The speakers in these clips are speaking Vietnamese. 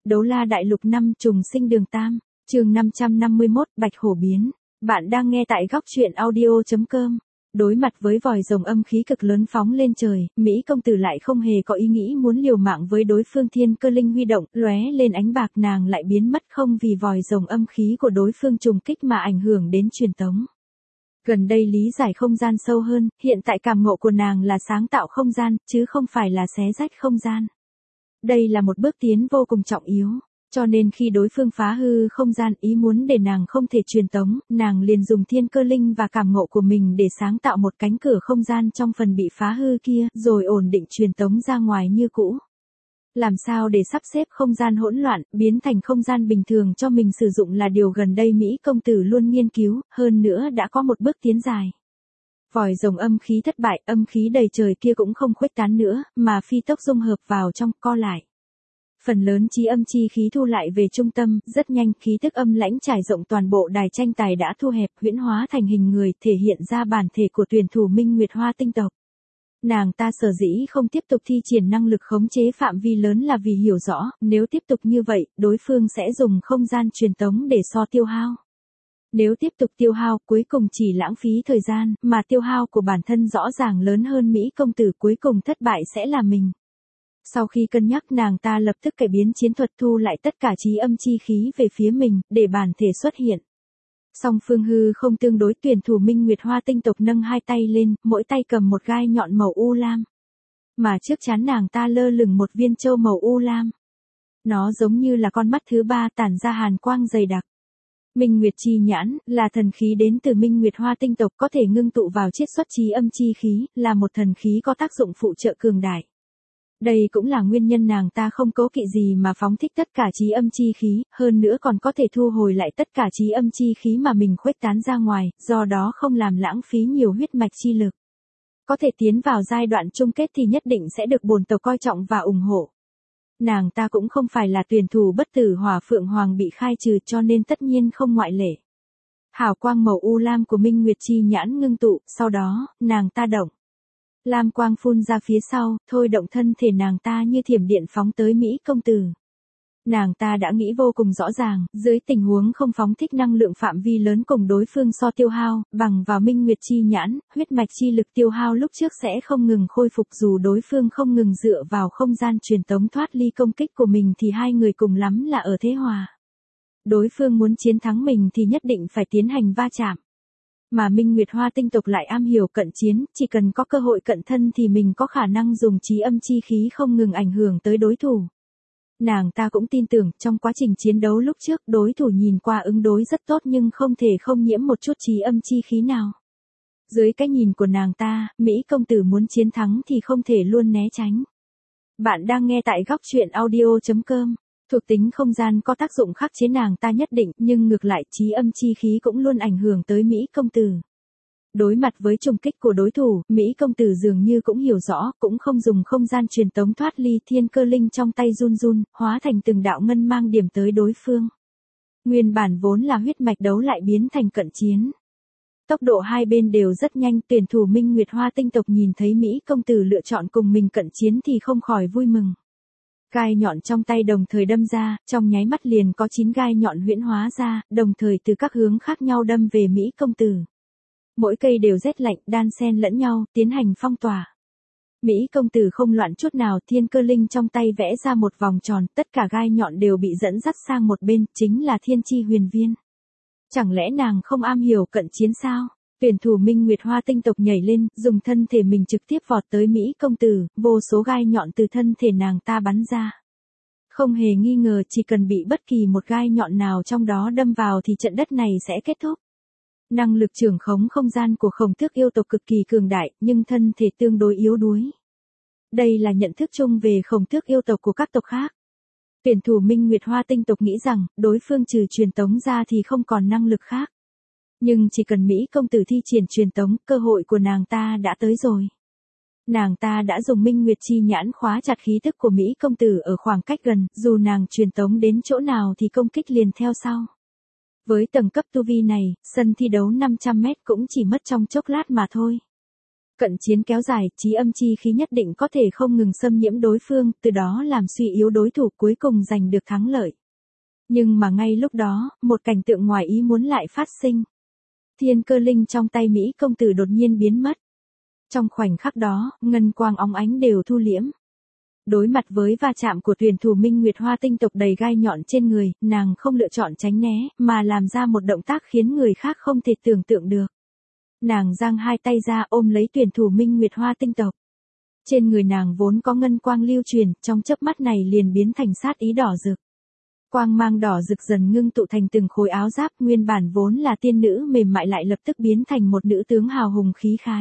Đấu la đại lục 5 trùng sinh đường tam, chương 551 Bạch Hổ biến. Bạn đang nghe tại góc truyện audio.com. Đối mặt với vòi rồng âm khí cực lớn phóng lên trời, Mỹ công tử lại không hề có ý nghĩ muốn liều mạng với đối phương. Thiên cơ linh huy động, lóe lên ánh bạc, nàng lại biến mất không vì vòi rồng âm khí của đối phương trùng kích mà ảnh hưởng đến truyền tống. Gần đây lý giải không gian sâu hơn, hiện tại cảm ngộ của nàng là sáng tạo không gian, chứ không phải là xé rách không gian. Đây là một bước tiến vô cùng trọng yếu, cho nên khi đối phương phá hư không gian ý muốn để nàng không thể truyền tống, nàng liền dùng thiên cơ linh và cảm ngộ của mình để sáng tạo một cánh cửa không gian trong phần bị phá hư kia, rồi ổn định truyền tống ra ngoài như cũ. Làm sao để sắp xếp không gian hỗn loạn, biến thành không gian bình thường cho mình sử dụng là điều gần đây Mỹ công tử luôn nghiên cứu, hơn nữa đã có một bước tiến dài. Vòi rồng âm khí thất bại, âm khí đầy trời kia cũng không khuếch tán nữa, mà phi tốc dung hợp vào trong, co lại. Phần lớn chí âm chi khí thu lại về trung tâm, rất nhanh khí tức âm lãnh trải rộng toàn bộ đài tranh tài đã thu hẹp, huyễn hóa thành hình người, thể hiện ra bản thể của tuyển thủ Minh Nguyệt Hoa tinh tộc. Nàng ta sở dĩ không tiếp tục thi triển năng lực khống chế phạm vi lớn là vì hiểu rõ, nếu tiếp tục như vậy, đối phương sẽ dùng không gian truyền tống để tiêu hao. Nếu tiếp tục tiêu hao, cuối cùng chỉ lãng phí thời gian, mà tiêu hao của bản thân rõ ràng lớn hơn Mỹ công tử, cuối cùng thất bại sẽ là mình. Sau khi cân nhắc, nàng ta lập tức cải biến chiến thuật, thu lại tất cả chí âm chi khí về phía mình, để bản thể xuất hiện. Song phương hư không tương đối, tuyển thủ Minh Nguyệt Hoa tinh tộc nâng hai tay lên, mỗi tay cầm một gai nhọn màu u lam. Mà trước trán nàng ta lơ lửng một viên châu màu u lam. Nó giống như là con mắt thứ ba tản ra hàn quang dày đặc. Minh Nguyệt chi nhãn, là thần khí đến từ Minh Nguyệt Hoa tinh tộc, có thể ngưng tụ vào chiết xuất chí âm chi khí, là một thần khí có tác dụng phụ trợ cường đại. Đây cũng là nguyên nhân nàng ta không cố kỵ gì mà phóng thích tất cả chí âm chi khí, hơn nữa còn có thể thu hồi lại tất cả chí âm chi khí mà mình khuếch tán ra ngoài, do đó không làm lãng phí nhiều huyết mạch chi lực. Có thể tiến vào giai đoạn chung kết thì nhất định sẽ được bổn tộc coi trọng và ủng hộ. Nàng ta cũng không phải là tuyển thủ bất tử Hỏa Phượng Hoàng bị khai trừ, cho nên tất nhiên không ngoại lệ. Hào quang màu u lam của Minh Nguyệt chi nhãn ngưng tụ, sau đó, nàng ta động. Lam quang phun ra phía sau, thôi động thân thể nàng ta như thiểm điện phóng tới Mỹ công tử. Nàng ta đã nghĩ vô cùng rõ ràng, dưới tình huống không phóng thích năng lượng phạm vi lớn cùng đối phương tiêu hao, bằng vào Minh Nguyệt chi nhãn, huyết mạch chi lực tiêu hao lúc trước sẽ không ngừng khôi phục, dù đối phương không ngừng dựa vào không gian truyền tống thoát ly công kích của mình thì hai người cùng lắm là ở thế hòa. Đối phương muốn chiến thắng mình thì nhất định phải tiến hành va chạm. Mà Minh Nguyệt Hoa tinh tộc lại am hiểu cận chiến, chỉ cần có cơ hội cận thân thì mình có khả năng dùng chí âm chi khí không ngừng ảnh hưởng tới đối thủ. Nàng ta cũng tin tưởng, trong quá trình chiến đấu lúc trước, đối thủ nhìn qua ứng đối rất tốt nhưng không thể không nhiễm một chút chí âm chi khí nào. Dưới cái nhìn của nàng ta, Mỹ công tử muốn chiến thắng thì không thể luôn né tránh. Bạn đang nghe tại góc truyện audio.com. Thuộc tính không gian có tác dụng khắc chế nàng ta nhất định, nhưng ngược lại chí âm chi khí cũng luôn ảnh hưởng tới Mỹ công tử. Đối mặt với trùng kích của đối thủ, Mỹ công tử dường như cũng hiểu rõ, cũng không dùng không gian truyền tống thoát ly, thiên cơ linh trong tay run run, hóa thành từng đạo ngân mang điểm tới đối phương. Nguyên bản vốn là huyết mạch đấu lại biến thành cận chiến. Tốc độ hai bên đều rất nhanh, tuyển thủ Minh Nguyệt Hoa tinh tộc nhìn thấy Mỹ công tử lựa chọn cùng mình cận chiến thì không khỏi vui mừng. Gai nhọn trong tay đồng thời đâm ra, trong nháy mắt liền có 9 gai nhọn huyễn hóa ra, đồng thời từ các hướng khác nhau đâm về Mỹ công tử. Mỗi cây đều rét lạnh, đan xen lẫn nhau, tiến hành phong tỏa. Mỹ công tử không loạn chút nào, thiên cơ linh trong tay vẽ ra một vòng tròn, tất cả gai nhọn đều bị dẫn dắt sang một bên, chính là thiên chi huyền viên. Chẳng lẽ nàng không am hiểu cận chiến sao? Tuyển thủ Minh Nguyệt Hoa tinh tộc nhảy lên, dùng thân thể mình trực tiếp vọt tới Mỹ công tử, vô số gai nhọn từ thân thể nàng ta bắn ra. Không hề nghi ngờ, chỉ cần bị bất kỳ một gai nhọn nào trong đó đâm vào thì trận đất này sẽ kết thúc. Năng lực trưởng khống không gian của Khổng Tước yêu tộc cực kỳ cường đại, nhưng thân thể tương đối yếu đuối. Đây là nhận thức chung về Khổng Tước yêu tộc của các tộc khác. Tuyển thủ Minh Nguyệt Hoa tinh tộc nghĩ rằng, đối phương trừ truyền tống ra thì không còn năng lực khác. Nhưng chỉ cần Mỹ công tử thi triển truyền tống, cơ hội của nàng ta đã tới rồi. Nàng ta đã dùng Minh Nguyệt chi nhãn khóa chặt khí tức của Mỹ công tử ở khoảng cách gần, dù nàng truyền tống đến chỗ nào thì công kích liền theo sau. Với tầng cấp tu vi này, sân thi đấu 500 mét cũng chỉ mất trong chốc lát mà thôi. Cận chiến kéo dài, chí âm chi khí nhất định có thể không ngừng xâm nhiễm đối phương, từ đó làm suy yếu đối thủ cuối cùng giành được thắng lợi. Nhưng mà ngay lúc đó, một cảnh tượng ngoài ý muốn lại phát sinh. Thiên cơ linh trong tay Mỹ công tử đột nhiên biến mất. Trong khoảnh khắc đó, ngân quang óng ánh đều thu liễm. Đối mặt với va chạm của tuyển thủ Minh Nguyệt Hoa tinh tộc đầy gai nhọn trên người, nàng không lựa chọn tránh né, mà làm ra một động tác khiến người khác không thể tưởng tượng được. Nàng giang hai tay ra ôm lấy tuyển thủ Minh Nguyệt Hoa tinh tộc. Trên người nàng vốn có ngân quang lưu truyền, trong chớp mắt này liền biến thành sát ý đỏ rực. Quang mang đỏ rực dần ngưng tụ thành từng khối áo giáp, nguyên bản vốn là tiên nữ mềm mại lại lập tức biến thành một nữ tướng hào hùng khí khái.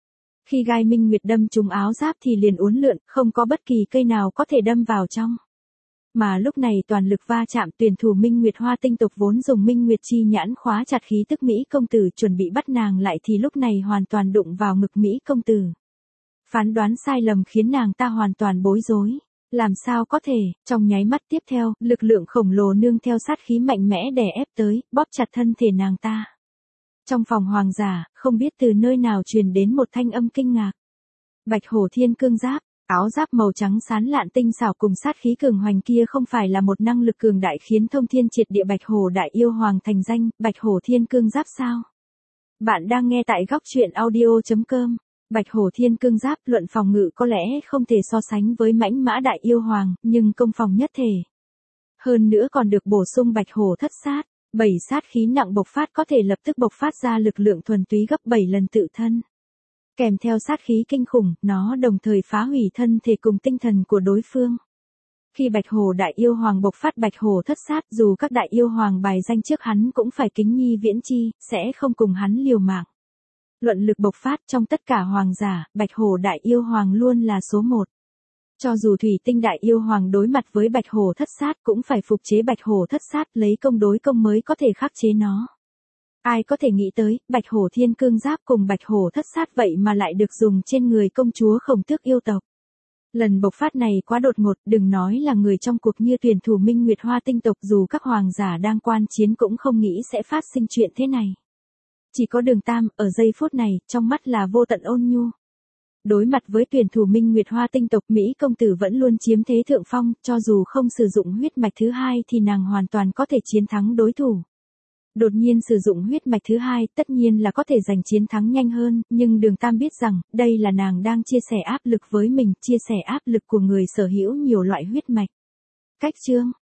Khi gai minh nguyệt đâm trúng áo giáp thì liền uốn lượn, không có bất kỳ cây nào có thể đâm vào trong. Mà lúc này toàn lực va chạm, tuyển thủ Minh Nguyệt Hoa tinh tộc vốn dùng Minh Nguyệt chi nhãn khóa chặt khí tức Mỹ công tử chuẩn bị bắt nàng lại thì lúc này hoàn toàn đụng vào ngực Mỹ công tử. Phán đoán sai lầm khiến nàng ta hoàn toàn bối rối. Làm sao có thể, trong nháy mắt tiếp theo, lực lượng khổng lồ nương theo sát khí mạnh mẽ đè ép tới, bóp chặt thân thể nàng ta. Trong phòng hoàng giả, không biết từ nơi nào truyền đến một thanh âm kinh ngạc. Bạch hổ thiên cương giáp, áo giáp màu trắng sáng lạn tinh xảo cùng sát khí cường hoành kia không phải là một năng lực cường đại khiến thông thiên triệt địa bạch hổ đại yêu hoàng thành danh, bạch hổ thiên cương giáp sao? Bạn đang nghe tại góc truyện audio.com. Bạch hổ thiên cương giáp luận phòng ngự có lẽ không thể so sánh với mãnh mã đại yêu hoàng, nhưng công phòng nhất thể. Hơn nữa còn được bổ sung bạch hổ thất sát, 7 sát khí nặng bộc phát có thể lập tức bộc phát ra lực lượng thuần túy gấp 7 lần tự thân. Kèm theo sát khí kinh khủng, nó đồng thời phá hủy thân thể cùng tinh thần của đối phương. Khi bạch hổ đại yêu hoàng bộc phát bạch hổ thất sát, dù các đại yêu hoàng bài danh trước hắn cũng phải kính nhi viễn chi, sẽ không cùng hắn liều mạng. Luận lực bộc phát trong tất cả hoàng giả, bạch hổ đại yêu hoàng luôn là số 1. Cho dù thủy tinh đại yêu hoàng đối mặt với bạch hổ thất sát cũng phải phục chế bạch hổ thất sát, lấy công đối công mới có thể khắc chế nó. Ai có thể nghĩ tới, bạch hổ thiên cương giáp cùng bạch hổ thất sát vậy mà lại được dùng trên người công chúa Khổng Tước yêu tộc. Lần bộc phát này quá đột ngột, đừng nói là người trong cuộc như tuyển thủ Minh Nguyệt Hoa tinh tộc, dù các hoàng giả đang quan chiến cũng không nghĩ sẽ phát sinh chuyện thế này. Chỉ có Đường Tam, ở giây phút này, trong mắt là vô tận ôn nhu. Đối mặt với tuyển thủ Minh Nguyệt Hoa tinh tộc, Mỹ công tử vẫn luôn chiếm thế thượng phong, cho dù không sử dụng huyết mạch thứ hai thì nàng hoàn toàn có thể chiến thắng đối thủ. Đột nhiên sử dụng huyết mạch thứ hai, tất nhiên là có thể giành chiến thắng nhanh hơn, nhưng Đường Tam biết rằng, đây là nàng đang chia sẻ áp lực với mình, chia sẻ áp lực của người sở hữu nhiều loại huyết mạch. Cách chương,